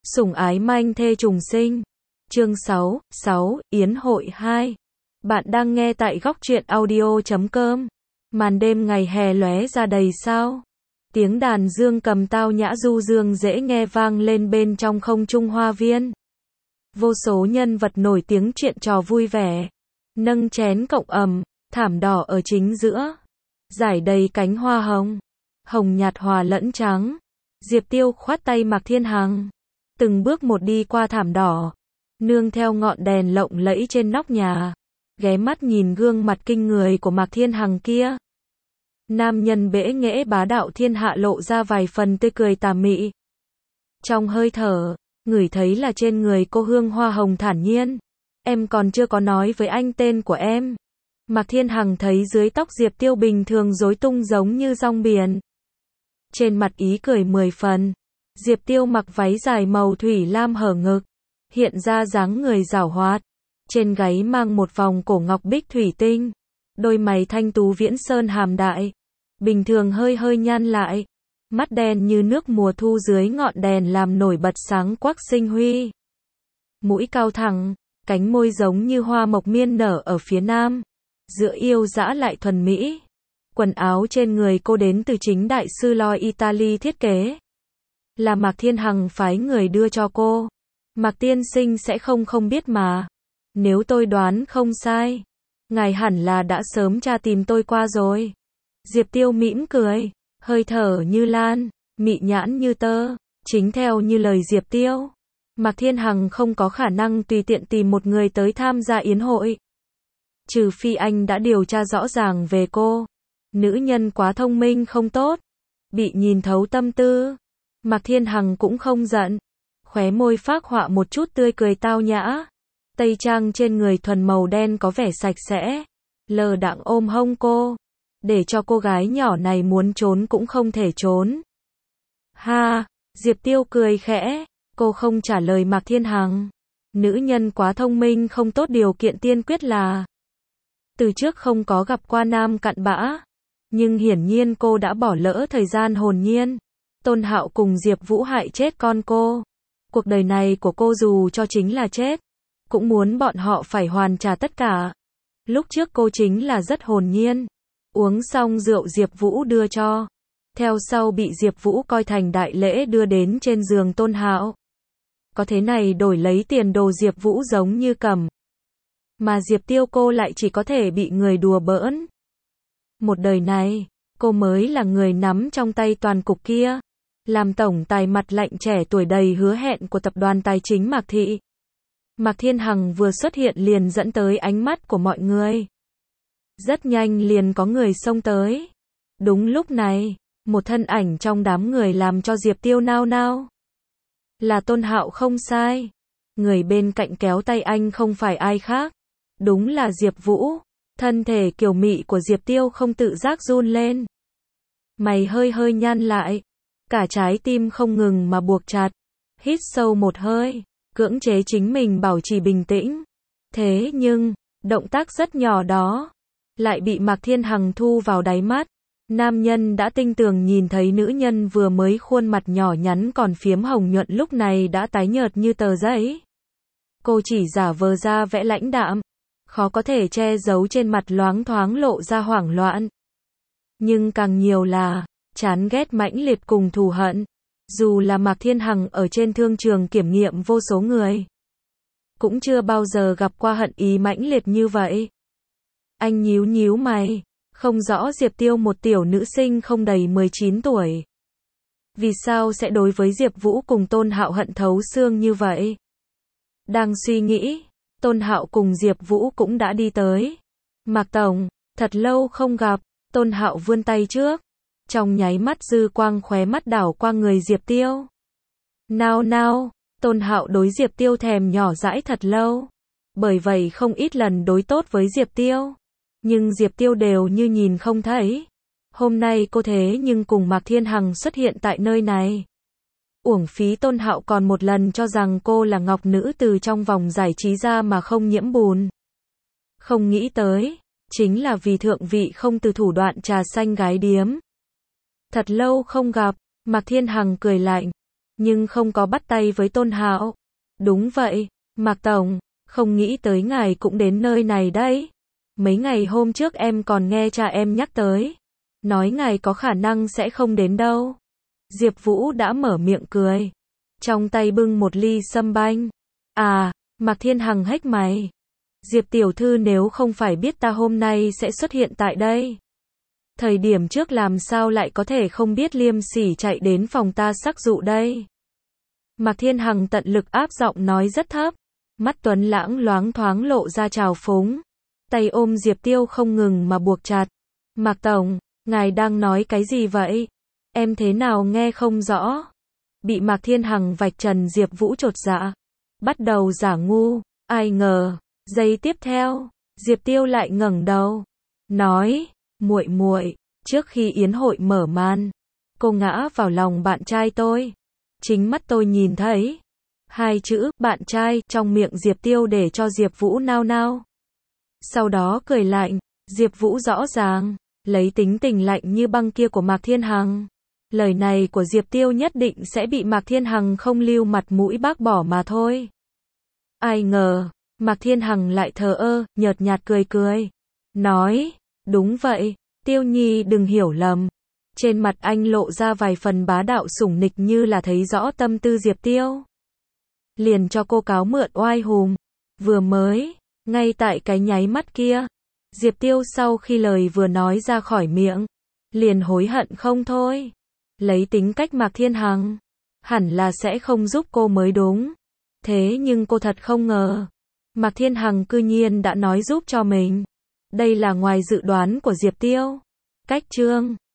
Sủng ái manh thê trùng sinh. Chương 6, Yến hội 2. Bạn đang nghe tại góc truyện audio.com. Màn đêm ngày hè lóe ra đầy sao. Tiếng đàn dương cầm tao nhã du dương dễ nghe vang lên bên trong không trung hoa viên. Vô số nhân vật nổi tiếng chuyện trò vui vẻ. Nâng chén cộng ầm, thảm đỏ ở chính giữa. Rải đầy cánh hoa hồng. Hồng nhạt hòa lẫn trắng. Diệp Tiêu khoát tay Mạc Thiên Hằng. Từng bước một đi qua thảm đỏ. Nương theo ngọn đèn lộng lẫy trên nóc nhà. Ghé mắt nhìn gương mặt kinh người của Mạc Thiên Hằng kia. Nam nhân bẽ nghễ bá đạo thiên hạ lộ ra vài phần tươi cười tà mị. Trong hơi thở, ngửi thấy là trên người cô hương hoa hồng thản nhiên. Em còn chưa có nói với anh tên của em. Mạc Thiên Hằng thấy dưới tóc Diệp Tiêu bình thường rối tung giống như rong biển. Trên mặt ý cười 10 phần. Diệp Tiêu mặc váy dài màu thủy lam hở ngực, hiện ra dáng người giảo hoạt. Trên gáy mang một vòng cổ ngọc bích thủy tinh. Đôi mày thanh tú viễn sơn hàm đại. Bình thường hơi hơi nhăn lại. Mắt đen như nước mùa thu dưới ngọn đèn làm nổi bật sáng quắc sinh huy. Mũi cao thẳng, cánh môi giống như hoa mộc miên nở ở phía nam. Giữa yêu dã lại thuần mỹ. Quần áo trên người cô đến từ chính đại sư Loi Italy thiết kế. Là Mạc Thiên Hằng phái người đưa cho cô. Mạc tiên sinh sẽ không biết mà. Nếu tôi đoán không sai, ngài hẳn là đã sớm tra tìm tôi qua rồi. Diệp Tiêu mỉm cười, hơi thở như lan, mị nhãn như tơ, chính theo như lời Diệp Tiêu. Mạc Thiên Hằng không có khả năng tùy tiện tìm một người tới tham gia yến hội. Trừ phi anh đã điều tra rõ ràng về cô. Nữ nhân quá thông minh không tốt, bị nhìn thấu tâm tư. Mạc Thiên Hằng cũng không giận, khóe môi phác họa một chút tươi cười tao nhã. Tây trang trên người thuần màu đen có vẻ sạch sẽ, lờ đãng ôm hông cô, để cho cô gái nhỏ này muốn trốn cũng không thể trốn. Ha, Diệp Tiêu cười khẽ, cô không trả lời Mạc Thiên Hằng. Nữ nhân quá thông minh không tốt, điều kiện tiên quyết là từ trước không có gặp qua nam cặn bã. Nhưng hiển nhiên cô đã bỏ lỡ thời gian hồn nhiên. Tôn Hạo cùng Diệp Vũ hại chết con cô. Cuộc đời này của cô dù cho chính là chết, cũng muốn bọn họ phải hoàn trả tất cả. Lúc trước cô chính là rất hồn nhiên. Uống xong rượu Diệp Vũ đưa cho. Theo sau bị Diệp Vũ coi thành đại lễ đưa đến trên giường Tôn Hạo. Có thế này đổi lấy tiền đồ Diệp Vũ giống như cầm. Mà Diệp Tiêu cô lại chỉ có thể bị người đùa bỡn. Một đời này, cô mới là người nắm trong tay toàn cục kia. Làm tổng tài mặt lạnh trẻ tuổi đầy hứa hẹn của tập đoàn tài chính Mạc Thị. Mạc Thiên Hằng vừa xuất hiện liền dẫn tới ánh mắt của mọi người. Rất nhanh liền có người xông tới. Đúng lúc này, một thân ảnh trong đám người làm cho Diệp Tiêu nao nao. Là Tôn Hạo không sai. Người bên cạnh kéo tay anh không phải ai khác. Đúng là Diệp Vũ. Thân thể kiều mị của Diệp Tiêu không tự giác run lên. Mày hơi hơi nhăn lại. Cả trái tim không ngừng mà buộc chặt. Hít sâu một hơi, cưỡng chế chính mình bảo trì bình tĩnh. Thế nhưng, động tác rất nhỏ đó, lại bị Mạc Thiên Hằng thu vào đáy mắt. Nam nhân đã tinh tường nhìn thấy nữ nhân vừa mới khuôn mặt nhỏ nhắn còn phiếm hồng nhuận lúc này đã tái nhợt như tờ giấy. Cô chỉ giả vờ ra vẻ lãnh đạm, khó có thể che giấu trên mặt loáng thoáng lộ ra hoảng loạn. Nhưng càng nhiều là chán ghét mãnh liệt cùng thù hận. Dù là Mạc Thiên Hằng ở trên thương trường kiểm nghiệm vô số người, cũng chưa bao giờ gặp qua hận ý mãnh liệt như vậy. Anh nhíu nhíu mày, không rõ Diệp Tiêu một tiểu nữ sinh không đầy 19 tuổi. Vì sao sẽ đối với Diệp Vũ cùng Tôn Hạo hận thấu xương như vậy? Đang suy nghĩ, Tôn Hạo cùng Diệp Vũ cũng đã đi tới. Mạc Tổng, thật lâu không gặp. Tôn Hạo vươn tay trước. Trong nháy mắt dư quang khóe mắt đảo qua người Diệp Tiêu. Nào, Tôn Hạo đối Diệp Tiêu thèm nhỏ dãi thật lâu. Bởi vậy không ít lần đối tốt với Diệp Tiêu. Nhưng Diệp Tiêu đều như nhìn không thấy. Hôm nay cô thế nhưng cùng Mạc Thiên Hằng xuất hiện tại nơi này. Uổng phí Tôn Hạo còn một lần cho rằng cô là ngọc nữ từ trong vòng giải trí ra mà không nhiễm bùn. Không nghĩ tới, chính là vì thượng vị không từ thủ đoạn trà xanh gái điếm. Thật lâu không gặp, Mạc Thiên Hằng cười lạnh. nhưng không có bắt tay với Tôn Hạo. Đúng vậy, Mạc Tổng, không nghĩ tới ngài cũng đến nơi này đấy. Mấy ngày hôm trước em còn nghe cha em nhắc tới, nói ngài có khả năng sẽ không đến đâu. Diệp Vũ đã mở miệng cười, trong tay bưng một ly sâm banh. À, Mạc Thiên Hằng hếch mày. Diệp tiểu thư nếu không phải biết ta hôm nay sẽ xuất hiện tại đây, thời điểm trước làm sao lại có thể không biết liêm sỉ chạy đến phòng ta sắc dụ đây. Mạc Thiên Hằng tận lực áp giọng nói rất thấp, mắt tuấn lãng loáng thoáng lộ ra trào phúng, tay ôm Diệp Tiêu không ngừng mà buộc chặt. Mạc Tổng, ngài đang nói cái gì vậy? Em thế nào nghe không rõ? Bị Mạc Thiên Hằng vạch trần, Diệp Vũ chột dạ, bắt đầu giả ngu. Ai ngờ, giây tiếp theo, Diệp Tiêu lại ngẩng đầu, nói, muội muội, trước khi yến hội mở màn, cô ngã vào lòng bạn trai tôi. Chính mắt tôi nhìn thấy. Hai chữ, bạn trai, trong miệng Diệp Tiêu để cho Diệp Vũ nao nao. Sau đó cười lạnh, Diệp Vũ rõ ràng, lấy tính tình lạnh như băng kia của Mạc Thiên Hằng. Lời này của Diệp Tiêu nhất định sẽ bị Mạc Thiên Hằng không lưu mặt mũi bác bỏ mà thôi. Ai ngờ, Mạc Thiên Hằng lại thờ ơ, nhợt nhạt cười cười, nói, đúng vậy, Tiêu Nhi đừng hiểu lầm. Trên mặt anh lộ ra vài phần bá đạo sủng nịch như là thấy rõ tâm tư Diệp Tiêu. Liền cho cô cáo mượn oai hùng. Vừa mới, ngay tại cái nháy mắt kia, Diệp Tiêu sau khi lời vừa nói ra khỏi miệng, liền hối hận không thôi. Lấy tính cách Mạc Thiên Hằng, hẳn là sẽ không giúp cô mới đúng. Thế nhưng cô thật không ngờ, Mạc Thiên Hằng cư nhiên đã nói giúp cho mình. Đây là ngoài dự đoán của Diệp Tiêu. Cách chương